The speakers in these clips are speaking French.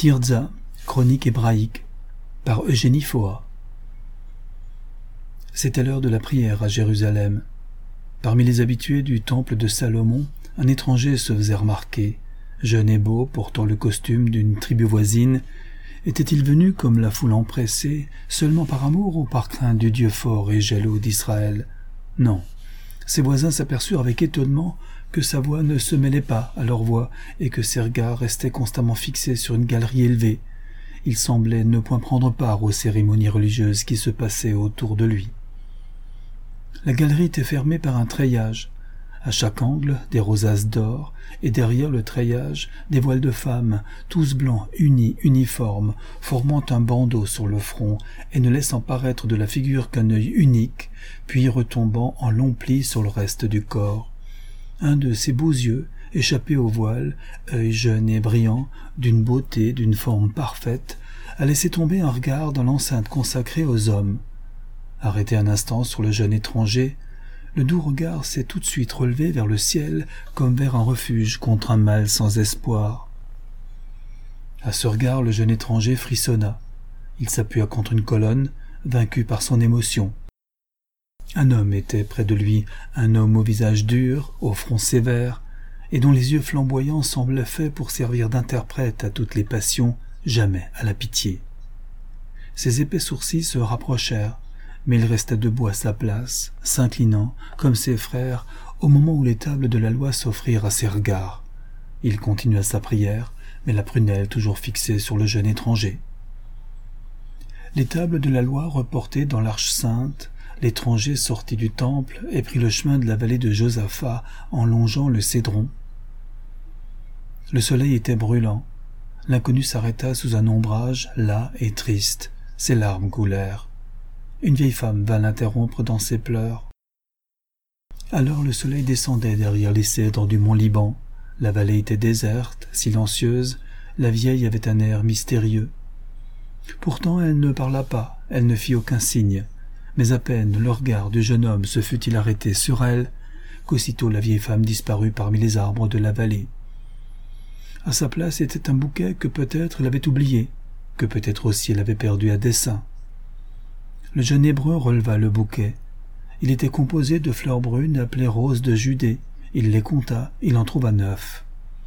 Tirza, chronique hébraïque, par Eugénie Foa. C'était l'heure de la prière à Jérusalem. Parmi les habitués du temple de Salomon, un étranger se faisait remarquer. Jeune et beau, portant le costume d'une tribu voisine, était-il venu, comme la foule empressée, seulement par amour ou par crainte du Dieu fort et jaloux d'Israël? Non. Ses voisins s'aperçurent avec étonnement que sa voix ne se mêlait pas à leur voix et que ses regards restaient constamment fixés sur une galerie élevée. Il semblait ne point prendre part aux cérémonies religieuses qui se passaient autour de lui. La galerie était fermée par un treillage. À chaque angle, des rosaces d'or, et derrière le treillage, des voiles de femmes, tous blancs, unis, uniformes, formant un bandeau sur le front et ne laissant paraître de la figure qu'un œil unique, puis retombant en longs plis sur le reste du corps. Un de ces beaux yeux, échappé au voile, œil jeune et brillant, d'une beauté, d'une forme parfaite, a laissé tomber un regard dans l'enceinte consacrée aux hommes. Arrêté un instant sur le jeune étranger, le doux regard s'est tout de suite relevé vers le ciel comme vers un refuge contre un mal sans espoir. À ce regard, le jeune étranger frissonna. Il s'appuya contre une colonne, vaincu par son émotion. Un homme était près de lui, un homme au visage dur, au front sévère, et dont les yeux flamboyants semblaient faits pour servir d'interprète à toutes les passions, jamais à la pitié. Ses épais sourcils se rapprochèrent, mais il resta debout à sa place, s'inclinant, comme ses frères, au moment où les tables de la loi s'offrirent à ses regards. Il continua sa prière, mais la prunelle toujours fixée sur le jeune étranger. Les tables de la loi reportées dans l'arche sainte, l'étranger sortit du temple et prit le chemin de la vallée de Josaphat en longeant le Cédron. Le soleil était brûlant. L'inconnu s'arrêta sous un ombrage las et triste. Ses larmes coulèrent. Une vieille femme vint l'interrompre dans ses pleurs. Alors le soleil descendait derrière les cèdres du mont Liban. La vallée était déserte, silencieuse. La vieille avait un air mystérieux. Pourtant elle ne parla pas, elle ne fit aucun signe. Mais à peine le regard du jeune homme se fut-il arrêté sur elle, qu'aussitôt la vieille femme disparut parmi les arbres de la vallée. À sa place était un bouquet que peut-être elle avait oublié, que peut-être aussi elle avait perdu à dessein. Le jeune hébreu releva le bouquet. Il était composé de fleurs brunes appelées roses de Judée. Il les compta, il en trouva 9.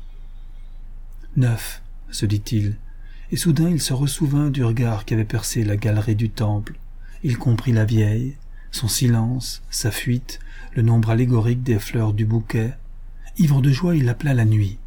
9, se dit-il, et soudain il se ressouvint du regard qui avait percé la galerie du temple. Il comprit la vieille, son silence, sa fuite, le nombre allégorique des fleurs du bouquet. Ivre de joie, il appela la nuit.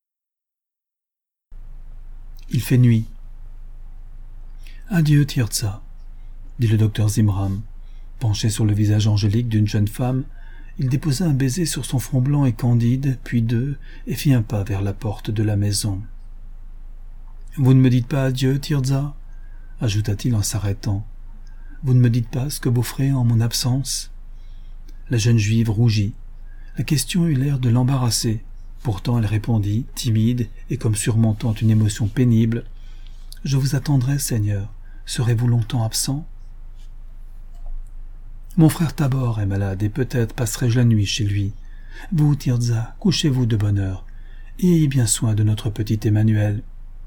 Il fait nuit. Adieu, Tirza, dit le docteur Zimram. Penché sur le visage angélique d'une jeune femme, il déposa un baiser sur son front blanc et candide, puis 2, et fit un pas vers la porte de la maison. « Vous ne me dites pas adieu, Tirza » ajouta-t-il en s'arrêtant. « Vous ne me dites pas ce que vous ferez en mon absence » La jeune juive rougit. La question eut l'air de l'embarrasser. Pourtant elle répondit, timide et comme surmontant une émotion pénible. « Je vous attendrai, Seigneur. Serez-vous longtemps absent ?» Mon frère Tabor est malade et peut-être passerai-je la nuit chez lui. Vous, Tirza, couchez-vous de bonne heure et ayez bien soin de notre petit Emmanuel.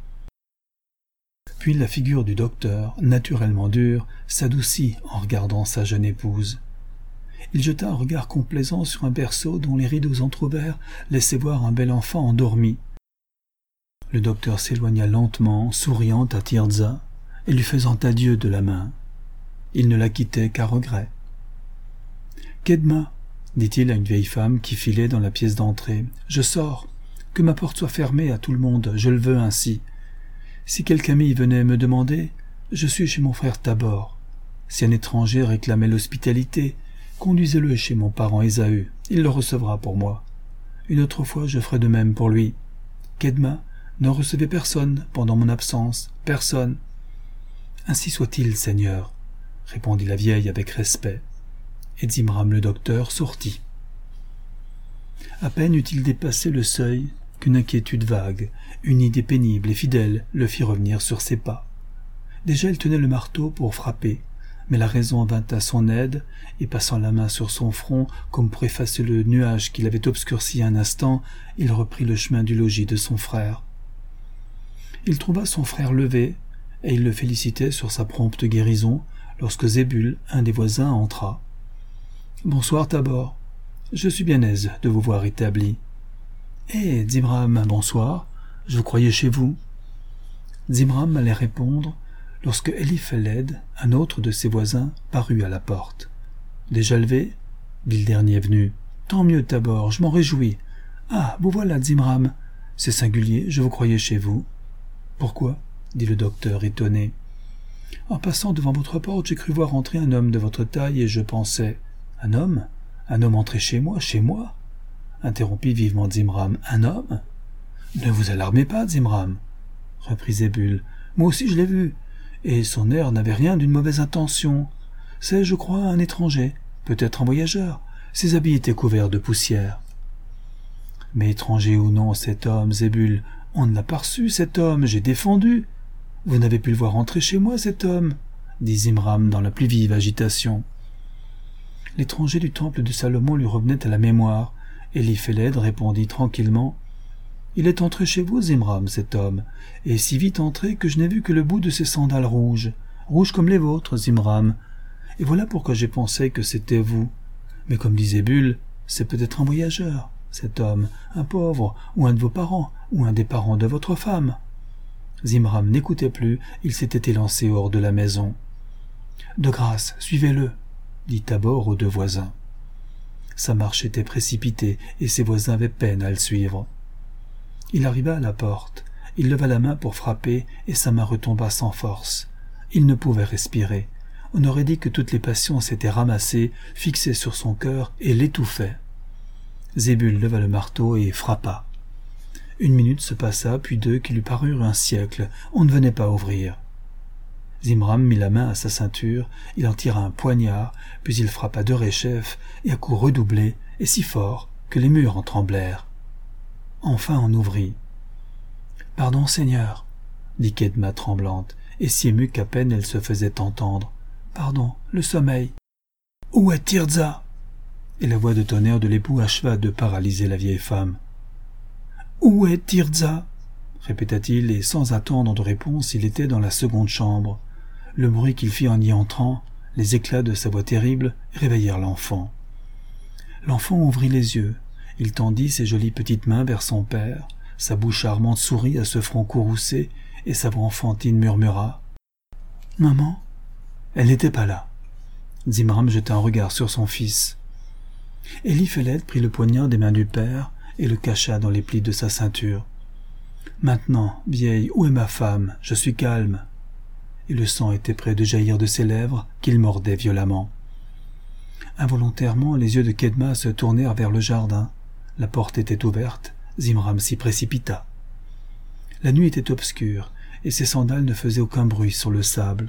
Puis la figure du docteur, naturellement dure, s'adoucit en regardant sa jeune épouse. Il jeta un regard complaisant sur un berceau dont les rideaux entr'ouverts laissaient voir un bel enfant endormi. Le docteur s'éloigna lentement, souriant à Tirza et lui faisant adieu de la main. Il ne la quittait qu'à regret. « Kedma, dit-il à une vieille femme qui filait dans la pièce d'entrée, « je sors. Que ma porte soit fermée à tout le monde, je le veux ainsi. Si quelque ami venait me demander, je suis chez mon frère Tabor. Si un étranger réclamait l'hospitalité, conduisez-le chez mon parent Ésaü, il le recevra pour moi. Une autre fois, je ferai de même pour lui. Kedma, ne recevez personne pendant mon absence, personne. »« Ainsi soit-il, Seigneur, » répondit la vieille avec respect. Et Zimram le docteur sortit. À peine eut-il dépassé le seuil qu'une inquiétude vague, une idée pénible et fidèle le fit revenir sur ses pas. Déjà il tenait le marteau pour frapper, mais la raison vint à son aide, et passant la main sur son front, comme pour effacer le nuage qui l'avait obscurci un instant, il reprit le chemin du logis de son frère. il trouva son frère levé, et il le félicitait sur sa prompte guérison lorsque Zébul, un des voisins, entra. « Bonsoir, Tabor. Je suis bien aise de vous voir établi. »« Eh, Zimram, bonsoir. Je vous croyais chez vous. » Zimram allait répondre lorsque Eliphéled, un autre de ses voisins, parut à la porte. « Déjà levé ?» dit le dernier venu. « Tant mieux, Tabor, je m'en réjouis. Ah, vous voilà, Zimram. C'est singulier, je vous croyais chez vous. »« Pourquoi ?» dit le docteur étonné. « En passant devant votre porte, j'ai cru voir entrer un homme de votre taille et je pensais... »« Un homme ? Un homme entré chez moi, chez moi ?» interrompit vivement Zimram. « Un homme ? Ne vous alarmez pas, Zimram, reprit Zébul. Moi aussi je l'ai vu, et son air n'avait rien d'une mauvaise intention. C'est, je crois, un étranger, peut-être un voyageur. Ses habits étaient couverts de poussière. » « Mais étranger ou non, cet homme, Zébul, on ne l'a pas reçu, cet homme, j'ai défendu. Vous n'avez pu le voir entrer chez moi, cet homme, dit Zimram dans la plus vive agitation. L'étranger du temple de Salomon lui revenait à la mémoire. Eliphéled répondit tranquillement. « Il est entré chez vous, Zimram, cet homme, et si vite entré que je n'ai vu que le bout de ses sandales rouges comme les vôtres, Zimram. Et voilà pourquoi j'ai pensé que c'était vous. Mais comme dit Zébul, c'est peut-être un voyageur, cet homme, un pauvre, ou un de vos parents, ou un des parents de votre femme. » Zimram n'écoutait plus, il s'était élancé hors de la maison. « De grâce, suivez-le, » dit Tabor aux deux voisins. Sa marche était précipitée, et ses voisins avaient peine à le suivre. Il arriva à la porte, il leva la main pour frapper, et sa main retomba sans force. Il ne pouvait respirer. On aurait dit que toutes les passions s'étaient ramassées, fixées sur son cœur, et l'étouffaient. Zébul leva le marteau et frappa. 1 minute se passa, puis 2 qui lui parurent un siècle. On ne venait pas ouvrir. Zimram mit la main à sa ceinture, il en tira un poignard, puis il frappa d'oreillechef, et à coups redoublés, et si fort que les murs en tremblèrent. Enfin on ouvrit. « Pardon, Seigneur, » dit Kedma tremblante, et si émue qu'à peine elle se faisait entendre. « Pardon, le sommeil. »« Où est Tirzah ?» Et la voix de tonnerre de l'époux acheva de paralyser la vieille femme. « Où est Tirzah ?» répéta-t-il, et sans attendre de réponse, il était dans la seconde chambre. Le bruit qu'il fit en y entrant, les éclats de sa voix terrible, réveillèrent l'enfant. L'enfant ouvrit les yeux, il tendit ses jolies petites mains vers son père, sa bouche charmante sourit à ce front courroucé, et sa voix enfantine murmura. « Maman ?» Elle n'était pas là. Zimram jeta un regard sur son fils. Eliphéled prit le poignard des mains du père et le cacha dans les plis de sa ceinture. « Maintenant, vieille, où est ma femme? Je suis calme. » Et le sang était près de jaillir de ses lèvres, qu'il mordait violemment. Involontairement, les yeux de Kedma se tournèrent vers le jardin. La porte était ouverte, Zimram s'y précipita. La nuit était obscure, et ses sandales ne faisaient aucun bruit sur le sable.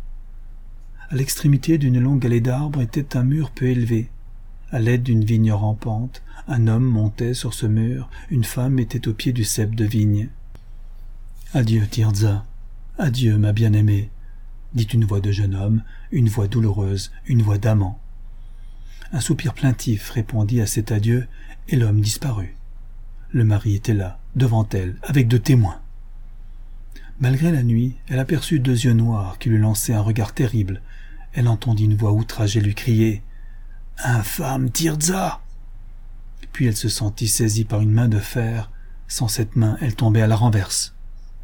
À l'extrémité d'une longue allée d'arbres était un mur peu élevé. À l'aide d'une vigne rampante, un homme montait sur ce mur, une femme était au pied du cep de vigne. « Adieu, Tirzah, adieu, ma bien-aimée » dit une voix de jeune homme, une voix douloureuse, une voix d'amant. Un soupir plaintif répondit à cet adieu, et l'homme disparut. Le mari était là, devant elle, avec 2 témoins. Malgré la nuit, elle aperçut 2 yeux noirs qui lui lançaient un regard terrible. Elle entendit une voix outragée lui crier « Infâme Tirzah !» Puis elle se sentit saisie par une main de fer. Sans cette main, elle tombait à la renverse.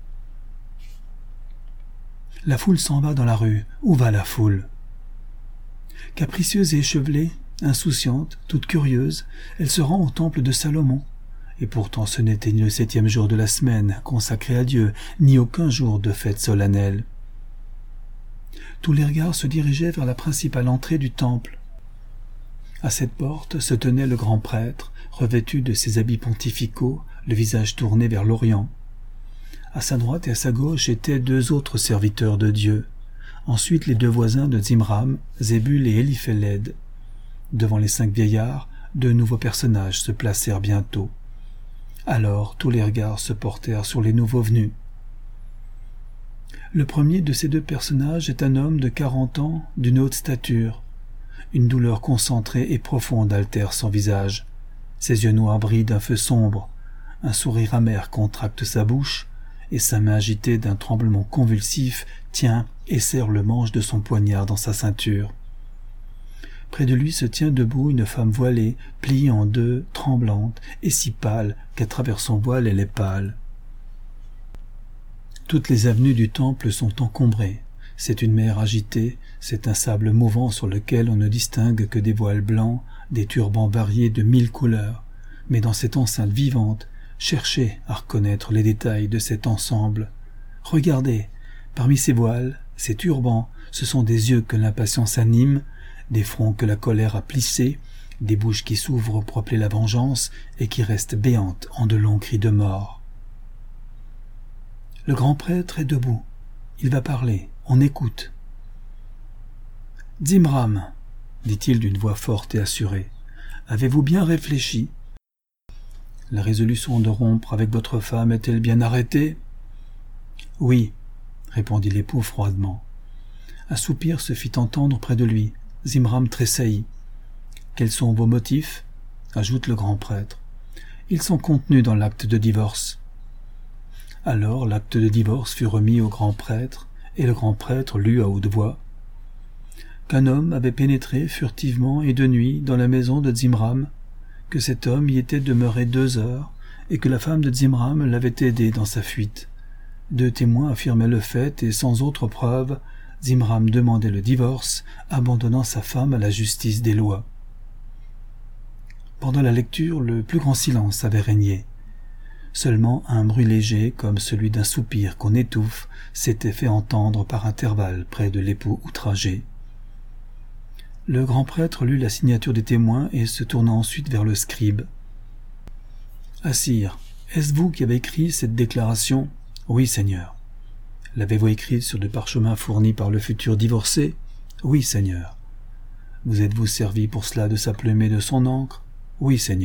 La foule s'en va dans la rue. Où va la foule? Capricieuse et échevelée, insouciante, toute curieuse, elle se rend au temple de Salomon. Et pourtant ce n'était ni le 7e jour de la semaine consacré à Dieu, ni aucun jour de fête solennelle. Tous les regards se dirigeaient vers la principale entrée du temple. À cette porte se tenait le grand prêtre, revêtu de ses habits pontificaux, le visage tourné vers l'Orient. À sa droite et à sa gauche étaient 2 autres serviteurs de Dieu. Ensuite les 2 voisins de Zimram, Zébul et Eliphéled. Devant les 5 vieillards, 2 nouveaux personnages se placèrent bientôt. Alors tous les regards se portèrent sur les nouveaux venus. Le premier de ces 2 personnages est un homme de 40 ans, d'une haute stature. Une douleur concentrée et profonde altère son visage. Ses yeux noirs brillent d'un feu sombre. Un sourire amer contracte sa bouche, et sa main agitée d'un tremblement convulsif tient et serre le manche de son poignard dans sa ceinture. Près de lui se tient debout une femme voilée, pliée en deux, tremblante, et si pâle qu'à travers son voile elle est pâle. Toutes les avenues du temple sont encombrées. C'est une mer agitée, c'est un sable mouvant sur lequel on ne distingue que des voiles blancs, des turbans variés de 1000 couleurs. Mais dans cette enceinte vivante, cherchez à reconnaître les détails de cet ensemble. Regardez, parmi ces voiles, ces turbans, ce sont des yeux que l'impatience anime, des fronts que la colère a plissés, des bouches qui s'ouvrent pour appeler la vengeance et qui restent béantes en de longs cris de mort. Le grand prêtre est debout. Il va parler. On écoute. « Zimram, dit-il d'une voix forte et assurée, avez-vous bien réfléchi ? La résolution de rompre avec votre femme est-elle bien arrêtée ? » « Oui, répondit l'époux froidement. Un soupir se fit entendre près de lui. Zimram tressaillit. « Quels sont vos motifs ?» ajoute le grand prêtre. « Ils sont contenus dans l'acte de divorce. » Alors l'acte de divorce fut remis au grand prêtre, et le grand prêtre lut à haute voix qu'un homme avait pénétré furtivement et de nuit dans la maison de Zimram, que cet homme y était demeuré 2 heures, et que la femme de Zimram l'avait aidé dans sa fuite. 2 témoins affirmaient le fait, et sans autre preuve, Zimram demandait le divorce, abandonnant sa femme à la justice des lois. Pendant la lecture, le plus grand silence avait régné. Seulement un bruit léger, comme celui d'un soupir qu'on étouffe, s'était fait entendre par intervalles près de l'époux outragé. Le grand prêtre lut la signature des témoins et se tourna ensuite vers le scribe. « Ah, sire, est-ce vous qui avez écrit cette déclaration ? » ?»« Oui, Seigneur. »« L'avez-vous écrite sur des parchemins fournis par le futur divorcé ? » ?»« Oui, Seigneur. »« Vous êtes-vous servi pour cela de sa plume et de son encre ? » ?»« Oui, Seigneur. »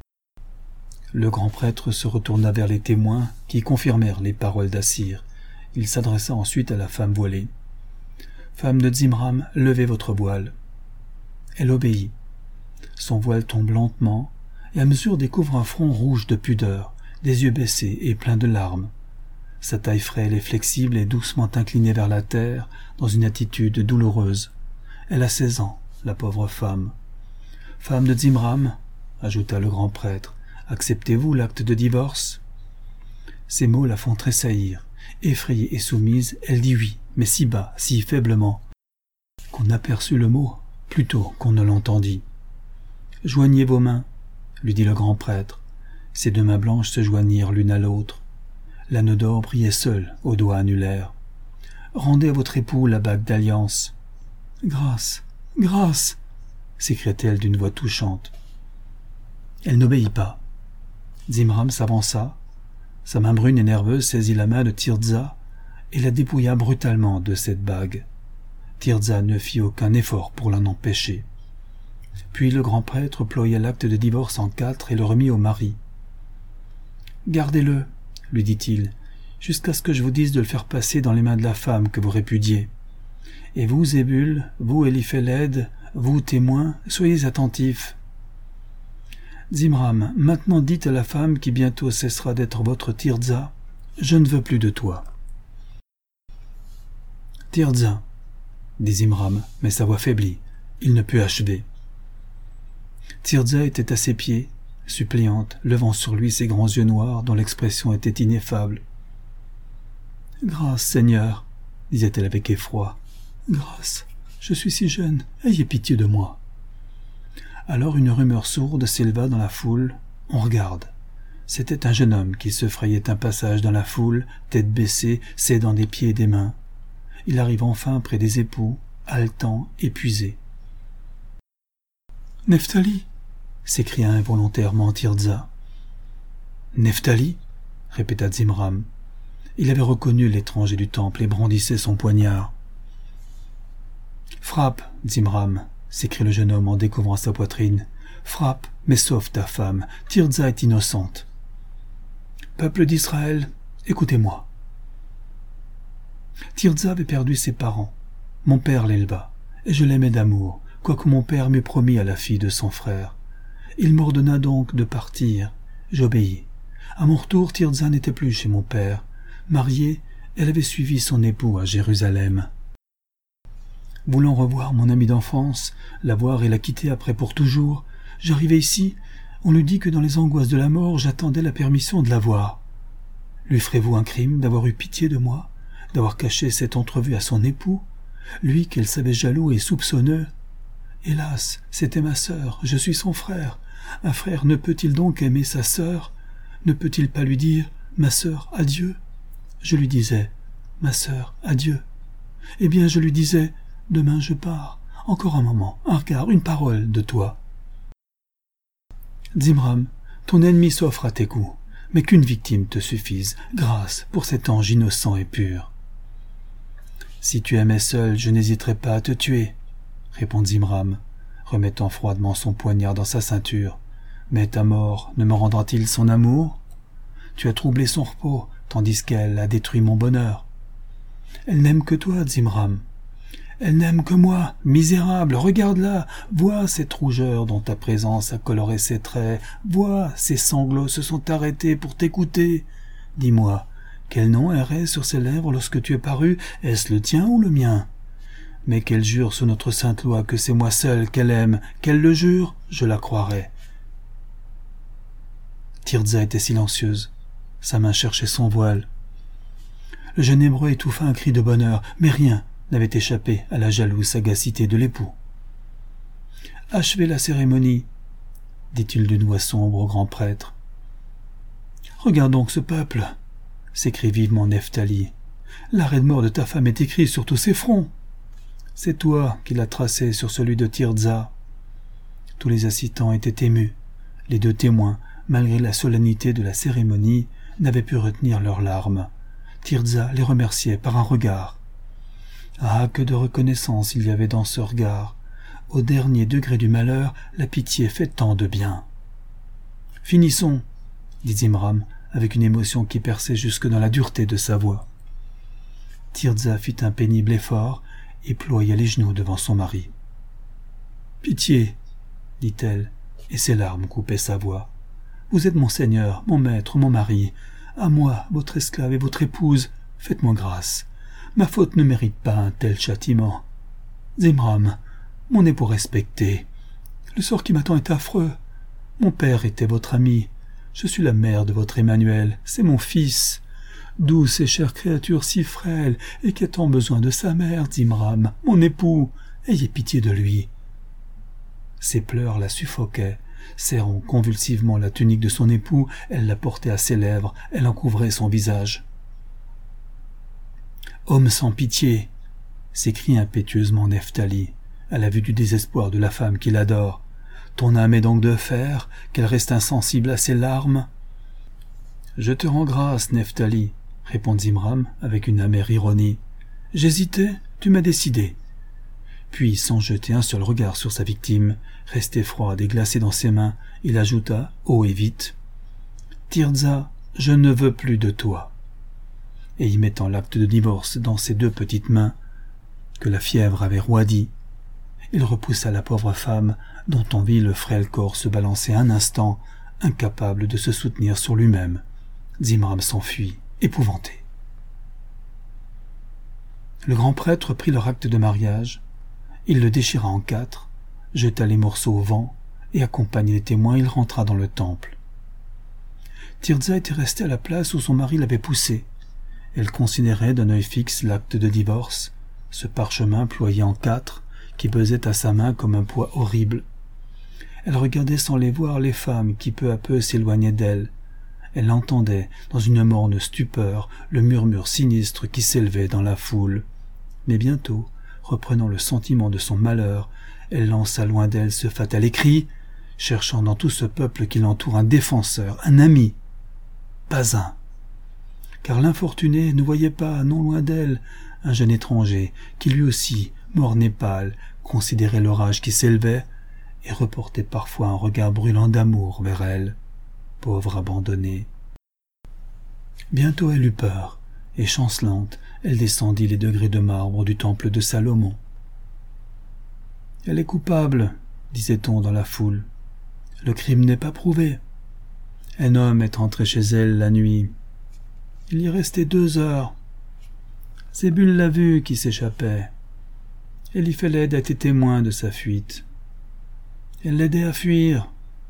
Le grand prêtre se retourna vers les témoins qui confirmèrent les paroles d'Assir. Il s'adressa ensuite à la femme voilée. « Femme de Zimram, levez votre voile. » Elle obéit. Son voile tombe lentement, et à mesure découvre un front rouge de pudeur, des yeux baissés et pleins de larmes. Sa taille frêle et flexible est doucement inclinée vers la terre, dans une attitude douloureuse. Elle a 16 ans, la pauvre femme. « Femme de Zimram, » ajouta le grand prêtre, « acceptez-vous l'acte de divorce ?» Ces mots la font tressaillir. Effrayée et soumise, elle dit oui, mais si bas, si faiblement, qu'on aperçut le mot plutôt qu'on ne l'entendit. « Joignez vos mains, » lui dit le grand prêtre. Ses 2 mains blanches se joignirent l'une à l'autre. L'anneau d'or brillait seul aux doigts annulaires. « Rendez à votre époux la bague d'alliance. »« Grâce, grâce !» s'écria-t-elle d'une voix touchante. Elle n'obéit pas. Zimram s'avança. Sa main brune et nerveuse saisit la main de Tirzah et la dépouilla brutalement de cette bague. Tirzah ne fit aucun effort pour l'en empêcher. Puis le grand prêtre ploya l'acte de divorce en 4 et le remit au mari. « Gardez-le, lui dit-il, jusqu'à ce que je vous dise de le faire passer dans les mains de la femme que vous répudiez. Et vous, Zébul, vous, Eliphéled, vous, témoins, soyez attentifs. Zimram, maintenant dites à la femme qui bientôt cessera d'être votre Tirzah, je ne veux plus de toi. » « Tirzah, » dit Zimram, mais sa voix faiblit. Il ne put achever. Tirzah était à ses pieds, suppliante, levant sur lui ses grands yeux noirs dont l'expression était ineffable. « Grâce, Seigneur, » disait-elle avec effroi. « Grâce, je suis si jeune, ayez pitié de moi. » Alors une rumeur sourde s'éleva dans la foule. On regarde. C'était un jeune homme qui se frayait un passage dans la foule, tête baissée, s'aidant des pieds et des mains. Il arrive enfin près des époux, haletant, épuisé. « Nephtali !» s'écria involontairement Tirzah. « Nephtali !» répéta Zimram. Il avait reconnu l'étranger du temple et brandissait son poignard. « Frappe, Zimram !» s'écrie le jeune homme en découvrant sa poitrine. « Frappe, mais sauve ta femme. Tirzah est innocente. »« Peuple d'Israël, écoutez-moi. Tirzah avait perdu ses parents. Mon père l'éleva, et je l'aimais d'amour, quoique mon père m'eût promis à la fille de son frère. Il m'ordonna donc de partir. J'obéis. À mon retour, Tirzah n'était plus chez mon père. Mariée, elle avait suivi son époux à Jérusalem. Voulant revoir mon amie d'enfance, la voir et la quitter après pour toujours, j'arrivai ici, on lui dit que dans les angoisses de la mort, j'attendais la permission de la voir. Lui ferez-vous un crime d'avoir eu pitié de moi, d'avoir caché cette entrevue à son époux, lui qu'elle savait jaloux et soupçonneux? Hélas, c'était ma sœur, je suis son frère. Un frère ne peut-il donc aimer sa sœur? Ne peut-il pas lui dire « Ma sœur, adieu » Je lui disais « Ma sœur, adieu ». Eh bien, je lui disais « Demain je pars. Encore un moment, un regard, une parole de toi. » Zimram, ton ennemi s'offre à tes coups, mais qu'une victime te suffise, grâce pour cet ange innocent et pur. Si tu aimais seul, je n'hésiterais pas à te tuer, répondit Zimram, remettant froidement son poignard dans sa ceinture. Mais ta mort ne me rendra-t-il son amour? Tu as troublé son repos, tandis qu'elle a détruit mon bonheur. Elle n'aime que toi, Zimram. Elle n'aime que moi, misérable, regarde-la, vois cette rougeur dont ta présence a coloré ses traits, vois, ses sanglots se sont arrêtés pour t'écouter. Dis-moi, quel nom errait sur ses lèvres lorsque tu es paru, est-ce le tien ou le mien? Mais qu'elle jure sous notre sainte loi que c'est moi seul qu'elle aime, qu'elle le jure, je la croirais. Tirzah était silencieuse, sa main cherchait son voile. Le jeune hébreu étouffa un cri de bonheur, mais rien n'avait échappé à la jalouse sagacité de l'époux. « Achevez la cérémonie, » dit-il d'une voix sombre au grand prêtre. « Regarde donc ce peuple, » s'écrie vivement Nephtali. « L'arrêt de mort de ta femme est écrit sur tous ses fronts. C'est toi qui l'as tracé sur celui de Tirzah. » Tous les assistants étaient émus. Les deux témoins, malgré la solennité de la cérémonie, n'avaient pu retenir leurs larmes. Tirzah les remerciait par un regard. Ah, que de reconnaissance il y avait dans ce regard! Au dernier degré du malheur, la pitié fait tant de bien. « Finissons, » dit Zimram, avec une émotion qui perçait jusque dans la dureté de sa voix. Tirzah fit un pénible effort et ploya les genoux devant son mari. « Pitié, » dit-elle, et ses larmes coupaient sa voix. « Vous êtes mon Seigneur, mon maître, mon mari. À moi, votre esclave et votre épouse, faites-moi grâce. Ma faute ne mérite pas un tel châtiment. Zimram, mon époux respecté, le sort qui m'attend est affreux. Mon père était votre ami. Je suis la mère de votre Emmanuel. C'est mon fils. Douce et chère créature si frêle et qui a tant besoin de sa mère, Zimram, mon époux. Ayez pitié de lui. » Ses pleurs la suffoquaient. Serrant convulsivement la tunique de son époux, elle la portait à ses lèvres, elle en couvrait son visage. « Homme sans pitié !» s'écrie impétueusement Nephtali, à la vue du désespoir de la femme qu'il adore. « Ton âme est donc de fer, qu'elle reste insensible à ses larmes ?» « Je te rends grâce, Nephtali, » répondit Zimram avec une amère ironie. « J'hésitais, tu m'as décidé. » Puis, sans jeter un seul regard sur sa victime, resté froide et glacé dans ses mains, il ajouta, haut et vite, « Tirzah, je ne veux plus de toi. » Et y mettant l'acte de divorce dans ses deux petites mains, que la fièvre avait roidi, il repoussa la pauvre femme, dont on vit le frêle corps se balancer un instant, incapable de se soutenir sur lui-même. Zimram s'enfuit, épouvanté. Le grand prêtre prit leur acte de mariage. Il le déchira en 4, jeta les morceaux au vent, et accompagné des témoins, il rentra dans le temple. Tirzah était restée à la place où son mari l'avait poussée. Elle considérait d'un œil fixe l'acte de divorce, ce parchemin ployé en 4, qui pesait à sa main comme un poids horrible. Elle regardait sans les voir les femmes qui peu à peu s'éloignaient d'elle. Elle entendait, dans une morne stupeur, le murmure sinistre qui s'élevait dans la foule. Mais bientôt, reprenant le sentiment de son malheur, elle lança loin d'elle ce fatal écrit, cherchant dans tout ce peuple qui l'entoure un défenseur, un ami. Pas un. Car l'infortunée ne voyait pas, non loin d'elle, un jeune étranger qui lui aussi, morne et pâle, considérait l'orage qui s'élevait et reportait parfois un regard brûlant d'amour vers elle, pauvre abandonnée. Bientôt elle eut peur, et chancelante, elle descendit les degrés de marbre du temple de Salomon. « Elle est coupable, » disait-on dans la foule. « Le crime n'est pas prouvé. Un homme est entré chez elle la nuit. Il y restait 2 heures. Zébul l'a vu qui s'échappait. Eliphéled a été témoin de sa fuite. Elle l'aidait à fuir.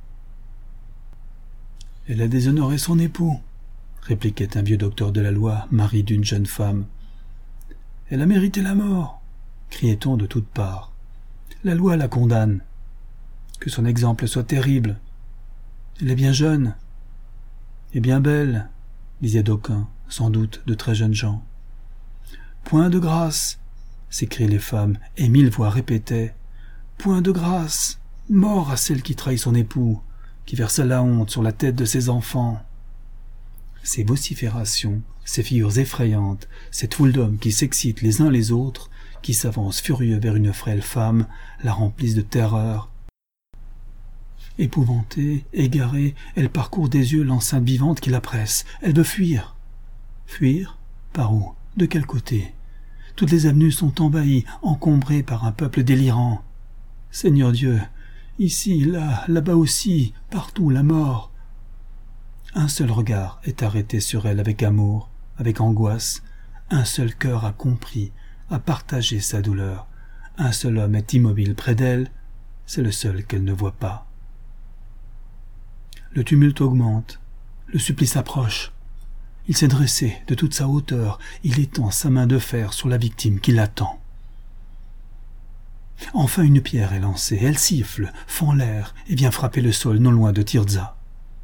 Elle a déshonoré son époux, répliquait un vieux docteur de la loi, mari d'une jeune femme. Elle a mérité la mort, criait-on de toutes parts. La loi la condamne. Que son exemple soit terrible. Elle est bien jeune et bien belle, disaient d'aucuns, sans doute de très jeunes gens. Point de grâce, s'écriaient les femmes, et 1000 voix répétaient. Point de grâce, mort à celle qui trahit son époux, qui versa la honte sur la tête de ses enfants. Ces vociférations, ces figures effrayantes, cette foule d'hommes qui s'excitent les uns les autres, qui s'avancent furieux vers une frêle femme, la remplissent de terreur. Épouvantée, égarée, elle parcourt des yeux l'enceinte vivante qui la presse. Elle veut fuir. Fuir? Par où? De quel côté? Toutes les avenues sont envahies, encombrées par un peuple délirant. Seigneur Dieu, ici, là, là-bas aussi, partout la mort. Un seul regard est arrêté sur elle avec amour, avec angoisse. Un seul cœur a compris, a partagé sa douleur. Un seul homme est immobile près d'elle, c'est le seul qu'elle ne voit pas. Le tumulte augmente, le supplice approche. Il s'est dressé de toute sa hauteur, il étend sa main de fer sur la victime qui l'attend. Enfin une pierre est lancée, elle siffle, fend l'air et vient frapper le sol non loin de Tirzah.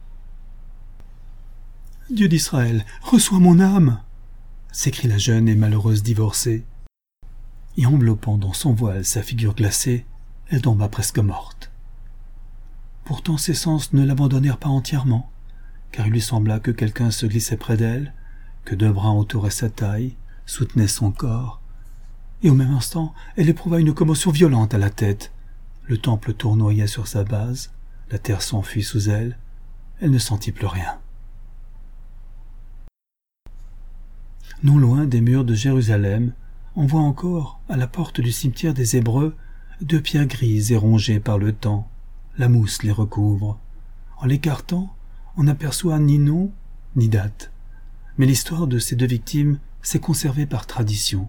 « Dieu d'Israël, reçois mon âme !» s'écrie la jeune et malheureuse divorcée. Et enveloppant dans son voile sa figure glacée, elle tomba presque morte. Pourtant ses sens ne l'abandonnèrent pas entièrement, car il lui sembla que quelqu'un se glissait près d'elle, que 2 bras entouraient sa taille, soutenaient son corps, et au même instant, elle éprouva une commotion violente à la tête. Le temple tournoyait sur sa base, la terre s'enfuit sous elle, elle ne sentit plus rien. Non loin des murs de Jérusalem, on voit encore, à la porte du cimetière des Hébreux, 2 pierres grises et rongées par le temps. La mousse les recouvre. En l'écartant, on n'aperçoit ni nom, ni date. Mais l'histoire de ces 2 victimes s'est conservée par tradition.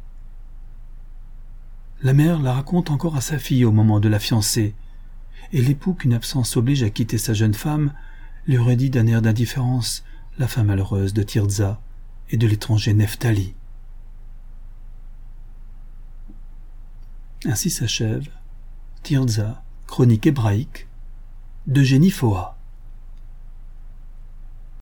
La mère la raconte encore à sa fille au moment de la fiancée, et l'époux qu'une absence oblige à quitter sa jeune femme lui aurait dit d'un air d'indifférence la fin malheureuse de Tirzah et de l'étranger Nephtali. Ainsi s'achève Tirzah, chronique hébraïque, d'Eugénie Foa.